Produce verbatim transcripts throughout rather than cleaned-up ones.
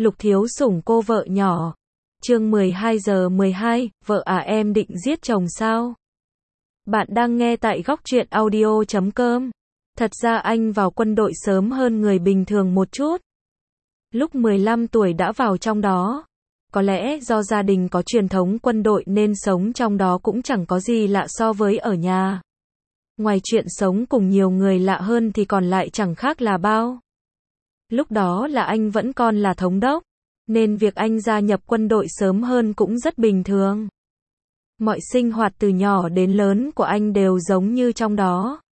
Lục Thiếu Sủng cô vợ nhỏ. Chương mười hai giờ mười hai, vợ à em định giết chồng sao? Bạn đang nghe tại góc truyện audio chấm com. Thật ra anh vào quân đội sớm hơn người bình thường một chút. Lúc mười lăm tuổi đã vào trong đó. Có lẽ do gia đình có truyền thống quân đội nên sống trong đó cũng chẳng có gì lạ so với ở nhà. Ngoài chuyện sống cùng nhiều người lạ hơn thì còn lại chẳng khác là bao. Lúc đó là anh vẫn còn là thống đốc, nên việc anh gia nhập quân đội sớm hơn cũng rất bình thường. Mọi sinh hoạt từ nhỏ đến lớn của anh đều giống như trong đó.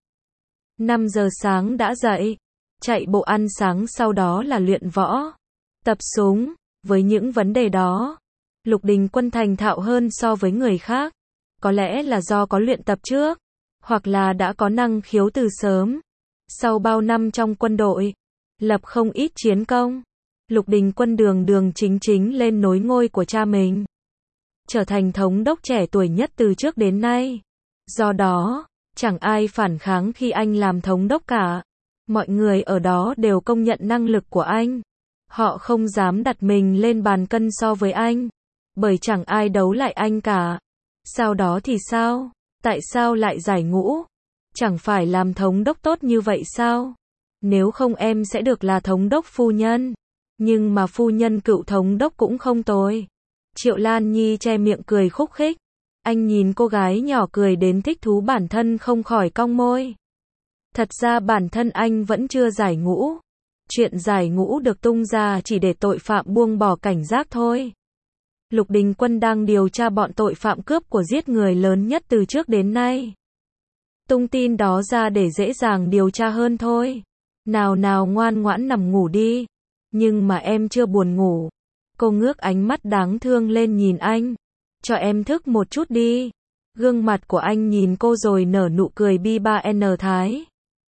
năm giờ sáng đã dậy, chạy bộ ăn sáng, sau đó là luyện võ, tập súng. Với những vấn đề đó, Lục Đình Quân thành thạo hơn so với người khác. Có lẽ là do có luyện tập trước, hoặc là đã có năng khiếu từ sớm. Sau bao năm trong quân đội, lập không ít chiến công, Lục Đình Quân đường đường chính chính lên nối ngôi của cha mình, trở thành thống đốc trẻ tuổi nhất từ trước đến nay. Do đó, chẳng ai phản kháng khi anh làm thống đốc cả. Mọi người ở đó đều công nhận năng lực của anh. Họ không dám đặt mình lên bàn cân so với anh, bởi chẳng ai đấu lại anh cả. Sau đó thì sao? Tại sao lại giải ngũ? Chẳng phải làm thống đốc tốt như vậy sao? Nếu không em sẽ được là thống đốc phu nhân. Nhưng mà phu nhân cựu thống đốc cũng không tồi. Triệu Lan Nhi che miệng cười khúc khích. Anh nhìn cô gái nhỏ cười đến thích thú, bản thân không khỏi cong môi. Thật ra bản thân anh vẫn chưa giải ngũ. Chuyện giải ngũ được tung ra chỉ để tội phạm buông bỏ cảnh giác thôi. Lục Đình Quân đang điều tra bọn tội phạm cướp của giết người lớn nhất từ trước đến nay. Tung tin đó ra để dễ dàng điều tra hơn thôi. Nào nào, ngoan ngoãn nằm ngủ đi. Nhưng mà em chưa buồn ngủ. Cô ngước ánh mắt đáng thương lên nhìn anh. Cho em thức một chút đi. Gương mặt của anh nhìn cô rồi nở nụ cười bi ba n thái.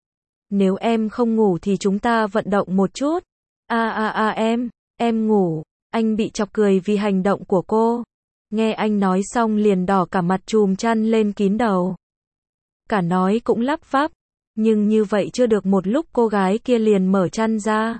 Nếu em không ngủ thì chúng ta vận động một chút. A a a em, em ngủ. Anh bị chọc cười vì hành động của cô. Nghe anh nói xong liền đỏ cả mặt, chùm chăn lên kín đầu. Cả nói cũng lắp bắp. Nhưng như vậy chưa được một lúc cô gái kia liền mở chăn ra.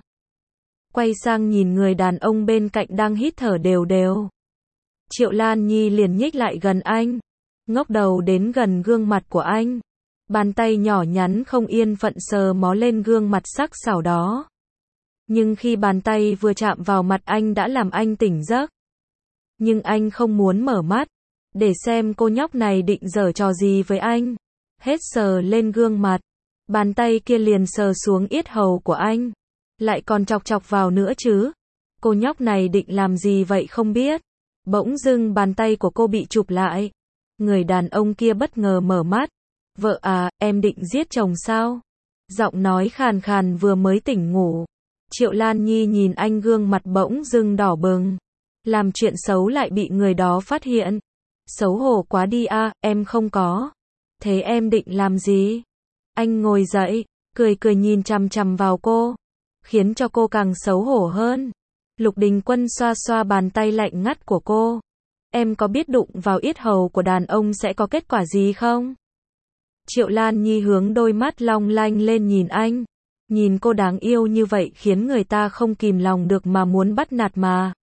Quay sang nhìn người đàn ông bên cạnh đang hít thở đều đều. Triệu Lan Nhi liền nhích lại gần anh. Ngóc đầu đến gần gương mặt của anh. Bàn tay nhỏ nhắn không yên phận sờ mó lên gương mặt sắc sảo đó. Nhưng khi bàn tay vừa chạm vào mặt anh đã làm anh tỉnh giấc. Nhưng anh không muốn mở mắt, để xem cô nhóc này định giở trò gì với anh. Hết sờ lên gương mặt, bàn tay kia liền sờ xuống yết hầu của anh. Lại còn chọc chọc vào nữa chứ. Cô nhóc này định làm gì vậy không biết. Bỗng dưng bàn tay của cô bị chụp lại. Người đàn ông kia bất ngờ mở mắt. Vợ à, em định giết chồng sao? Giọng nói khàn khàn vừa mới tỉnh ngủ. Triệu Lan Nhi nhìn anh, gương mặt bỗng dưng đỏ bừng. Làm chuyện xấu lại bị người đó phát hiện. Xấu hổ quá đi à, em không có. Thế em định làm gì? Anh ngồi dậy, cười cười nhìn chằm chằm vào cô, khiến cho cô càng xấu hổ hơn. Lục Đình Quân xoa xoa bàn tay lạnh ngắt của cô. Em có biết đụng vào yết hầu của đàn ông sẽ có kết quả gì không? Triệu Lan Nhi hướng đôi mắt long lanh lên nhìn anh. Nhìn cô đáng yêu như vậy khiến người ta không kìm lòng được mà muốn bắt nạt mà.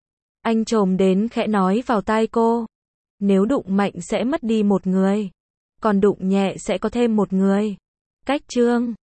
Anh chồm đến khẽ nói vào tai cô. Nếu đụng mạnh sẽ mất đi một người. Còn đụng nhẹ sẽ có thêm một người. Cách chương